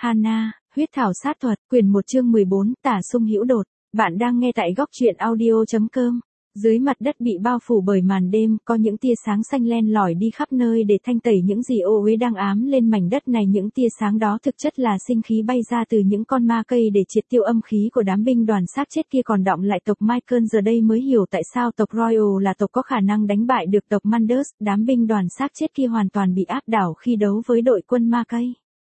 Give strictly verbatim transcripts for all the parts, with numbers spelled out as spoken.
Hana, huyết thảo sát thuật, quyền một chương mười bốn, tả sung hữu đột. Bạn đang nghe tại góc truyện audio chấm com. Dưới mặt đất bị bao phủ bởi màn đêm, có những tia sáng xanh len lỏi đi khắp nơi để thanh tẩy những gì ô uế đang ám lên mảnh đất này. Những tia sáng đó thực chất là sinh khí bay ra từ những con ma cây để triệt tiêu âm khí của đám binh đoàn xác chết kia. Còn đọng lại tộc Michael giờ đây mới hiểu tại sao tộc Royal là tộc có khả năng đánh bại được tộc Mandus. Đám binh đoàn xác chết kia hoàn toàn bị áp đảo khi đấu với đội quân ma cây.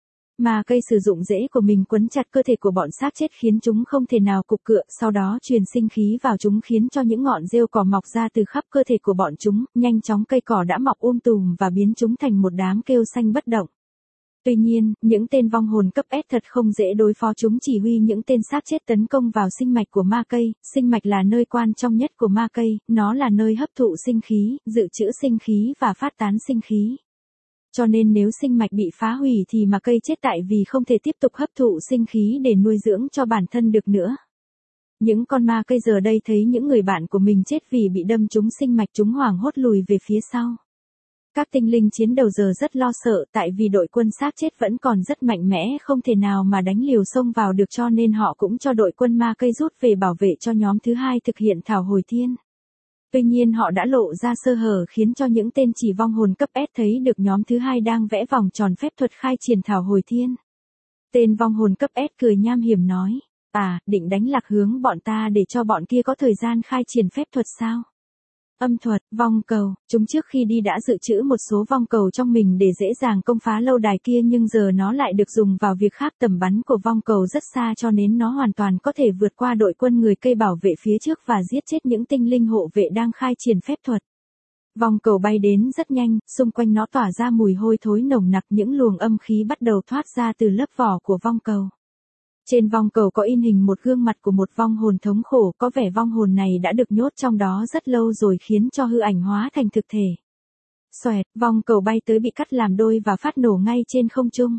Ma cây sử dụng rễ của mình quấn chặt cơ thể của bọn xác chết khiến chúng không thể nào cục cựa, sau đó truyền sinh khí vào chúng khiến cho những ngọn rêu cỏ mọc ra từ khắp cơ thể của bọn chúng, nhanh chóng cây cỏ đã mọc um tùm và biến chúng thành một đám kêu xanh bất động. Tuy nhiên, những tên vong hồn cấp S thật không dễ đối phó, chúng chỉ huy những tên xác chết tấn công vào sinh mạch của ma cây. Sinh mạch là nơi quan trọng nhất của ma cây, nó là nơi hấp thụ sinh khí, dự trữ sinh khí và phát tán sinh khí. Cho nên nếu sinh mạch bị phá hủy thì mà cây chết tại vì không thể tiếp tục hấp thụ sinh khí để nuôi dưỡng cho bản thân được nữa. Những con ma cây giờ đây thấy những người bạn của mình chết vì bị đâm trúng sinh mạch, chúng hoảng hốt lùi về phía sau. Các tinh linh chiến đầu giờ rất lo sợ tại vì đội quân xác chết vẫn còn rất mạnh mẽ, không thể nào mà đánh liều xông vào được, cho nên họ cũng cho đội quân ma cây rút về bảo vệ cho nhóm thứ hai thực hiện thảo hồi thiên. Tuy nhiên họ đã lộ ra sơ hở khiến cho những tên chỉ vong hồn cấp S thấy được nhóm thứ hai đang vẽ vòng tròn phép thuật khai triển thảo hồi thiên. Tên vong hồn cấp S cười nham hiểm nói, à, định đánh lạc hướng bọn ta để cho bọn kia có thời gian khai triển phép thuật sao? Âm thuật, vong cầu, chúng trước khi đi đã dự trữ một số vong cầu trong mình để dễ dàng công phá lâu đài kia, nhưng giờ nó lại được dùng vào việc khác. Tầm bắn của vong cầu rất xa cho nên nó hoàn toàn có thể vượt qua đội quân người cây bảo vệ phía trước và giết chết những tinh linh hộ vệ đang khai triển phép thuật. Vong cầu bay đến rất nhanh, xung quanh nó tỏa ra mùi hôi thối nồng nặc, những luồng âm khí bắt đầu thoát ra từ lớp vỏ của vong cầu. Trên vong cầu có in hình một gương mặt của một vong hồn thống khổ, có vẻ vong hồn này đã được nhốt trong đó rất lâu rồi khiến cho hư ảnh hóa thành thực thể. Xoẹt, vong cầu bay tới bị cắt làm đôi và phát nổ ngay trên không trung.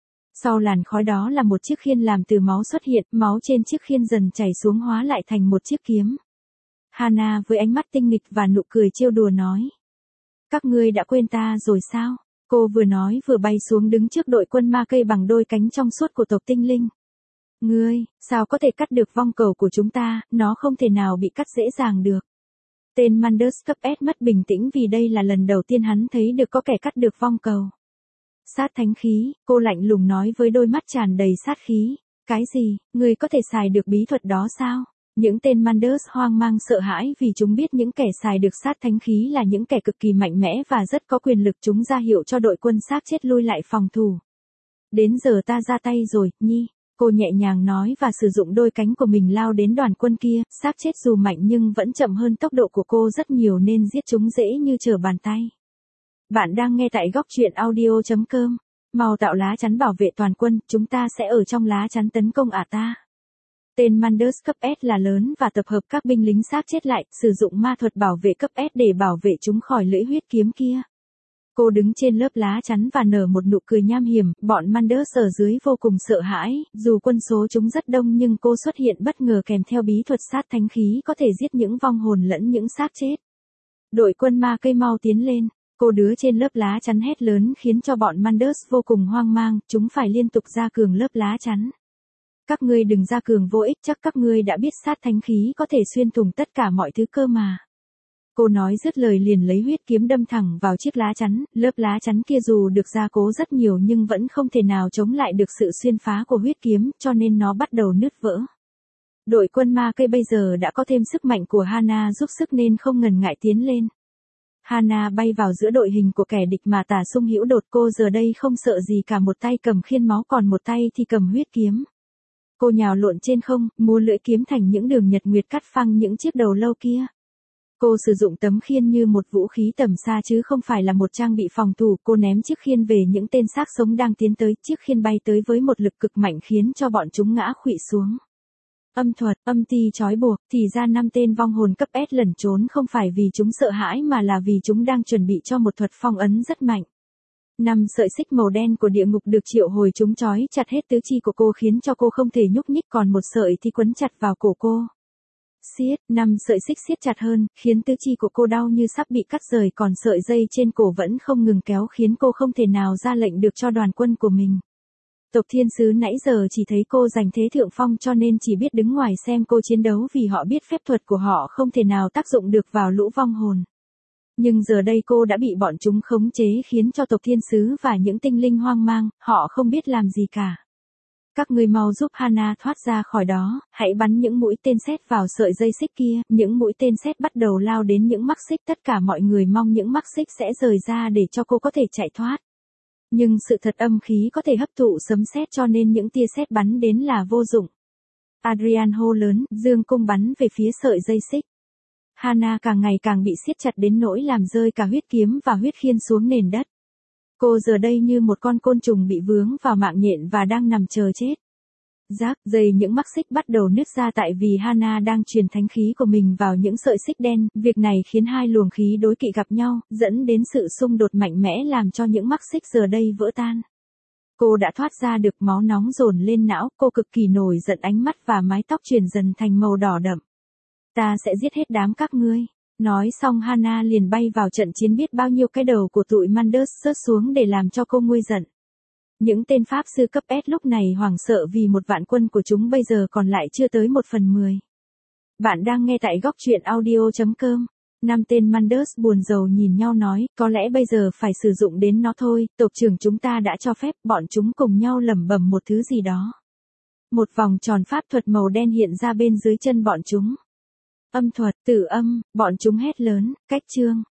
Sau làn khói đó là một chiếc khiên làm từ máu xuất hiện, máu trên chiếc khiên dần chảy xuống hóa lại thành một chiếc kiếm. Hana với ánh mắt tinh nghịch và nụ cười trêu đùa nói. Các ngươi đã quên ta rồi sao? Cô vừa nói vừa bay xuống đứng trước đội quân ma cây bằng đôi cánh trong suốt của tộc tinh linh. Ngươi, sao có thể cắt được vong cầu của chúng ta, nó không thể nào bị cắt dễ dàng được. Tên Mandus cấp S mất bình tĩnh vì đây là lần đầu tiên hắn thấy được có kẻ cắt được vong cầu. Sát thánh khí, cô lạnh lùng nói với đôi mắt tràn đầy sát khí. Cái gì, ngươi có thể xài được bí thuật đó sao? Những tên Mandus hoang mang sợ hãi vì chúng biết những kẻ xài được sát thánh khí là những kẻ cực kỳ mạnh mẽ và rất có quyền lực. Chúng ra hiệu cho đội quân xác chết lui lại phòng thủ. Đến giờ ta ra tay rồi, Nhi. Cô nhẹ nhàng nói và sử dụng đôi cánh của mình lao đến đoàn quân kia. Xác chết dù mạnh nhưng vẫn chậm hơn tốc độ của cô rất nhiều nên giết chúng dễ như trở bàn tay. Bạn đang nghe tại góc truyện audio chấm com. Mau tạo lá chắn bảo vệ toàn quân, chúng ta sẽ ở trong lá chắn tấn công ả ta. Tên Mandus cấp S là lớn và tập hợp các binh lính xác chết lại, sử dụng ma thuật bảo vệ cấp S để bảo vệ chúng khỏi lưỡi huyết kiếm kia. Cô đứng trên lớp lá chắn và nở một nụ cười nham hiểm, bọn Mandus ở dưới vô cùng sợ hãi, dù quân số chúng rất đông nhưng cô xuất hiện bất ngờ kèm theo bí thuật sát thánh khí có thể giết những vong hồn lẫn những xác chết. Đội quân ma cây mau tiến lên, cô đứa trên lớp lá chắn hét lớn khiến cho bọn Mandus vô cùng hoang mang, chúng phải liên tục ra cường lớp lá chắn. Các ngươi đừng ra cường vô ích, chắc các ngươi đã biết sát thánh khí có thể xuyên thủng tất cả mọi thứ cơ mà. Cô nói dứt lời liền lấy huyết kiếm đâm thẳng vào chiếc lá chắn, lớp lá chắn kia dù được gia cố rất nhiều nhưng vẫn không thể nào chống lại được sự xuyên phá của huyết kiếm, cho nên nó bắt đầu nứt vỡ. Đội quân ma cây bây giờ đã có thêm sức mạnh của Hana giúp sức nên không ngần ngại tiến lên. Hana bay vào giữa đội hình của kẻ địch mà tả sung hữu đột, cô giờ đây không sợ gì cả, một tay cầm khiên máu còn một tay thì cầm huyết kiếm. Cô nhào lộn trên không, múa lưỡi kiếm thành những đường nhật nguyệt cắt phăng những chiếc đầu lâu kia. Cô sử dụng tấm khiên như một vũ khí tầm xa chứ không phải là một trang bị phòng thủ. Cô ném chiếc khiên về những tên xác sống đang tiến tới. Chiếc khiên bay tới với một lực cực mạnh khiến cho bọn chúng ngã khuỵu xuống. Âm thuật, âm ti trói buộc, thì ra năm tên vong hồn cấp S lẩn trốn không phải vì chúng sợ hãi mà là vì chúng đang chuẩn bị cho một thuật phong ấn rất mạnh. Năm sợi xích màu đen của địa ngục được triệu hồi, chúng trói chặt hết tứ chi của cô khiến cho cô không thể nhúc nhích, còn một sợi thì quấn chặt vào cổ cô. Siết, năm sợi xích siết chặt hơn, khiến tứ chi của cô đau như sắp bị cắt rời, còn sợi dây trên cổ vẫn không ngừng kéo khiến cô không thể nào ra lệnh được cho đoàn quân của mình. Tộc thiên sứ nãy giờ chỉ thấy cô giành thế thượng phong cho nên chỉ biết đứng ngoài xem cô chiến đấu vì họ biết phép thuật của họ không thể nào tác dụng được vào lũ vong hồn. Nhưng giờ đây cô đã bị bọn chúng khống chế khiến cho tộc thiên sứ và những tinh linh hoang mang, họ không biết làm gì cả. Các ngươi mau giúp Hana thoát ra khỏi đó, hãy bắn những mũi tên sét vào sợi dây xích kia, những mũi tên sét bắt đầu lao đến những mắc xích, tất cả mọi người mong những mắc xích sẽ rời ra để cho cô có thể chạy thoát. Nhưng sự thật âm khí có thể hấp thụ sấm sét cho nên những tia sét bắn đến là vô dụng. Adrian hô lớn, dương cung bắn về phía sợi dây xích. Hana càng ngày càng bị siết chặt đến nỗi làm rơi cả huyết kiếm và huyết khiên xuống nền đất. Cô giờ đây như một con côn trùng bị vướng vào mạng nhện và đang nằm chờ chết. Rác, dây những mắc xích bắt đầu nứt ra tại vì Hana đang truyền thánh khí của mình vào những sợi xích đen, việc này khiến hai luồng khí đối kỵ gặp nhau, dẫn đến sự xung đột mạnh mẽ làm cho những mắc xích giờ đây vỡ tan. Cô đã thoát ra được, máu nóng dồn lên não, cô cực kỳ nổi giận, ánh mắt và mái tóc chuyển dần thành màu đỏ đậm. Ta sẽ giết hết đám các ngươi. Nói xong Hana liền bay vào trận chiến, biết bao nhiêu cái đầu của tụi Manders rớt xuống để làm cho cô nguôi giận. Những tên pháp sư cấp S lúc này hoảng sợ vì một vạn quân của chúng bây giờ còn lại chưa tới một phần mười. Bạn đang nghe tại góc truyện audio chấm com. Năm tên Manders buồn rầu nhìn nhau nói, có lẽ bây giờ phải sử dụng đến nó thôi, tộc trưởng chúng ta đã cho phép. Bọn chúng cùng nhau lẩm bẩm một thứ gì đó. Một vòng tròn pháp thuật màu đen hiện ra bên dưới chân bọn chúng. Âm thuật, tử âm, bọn chúng hét lớn, cách chương.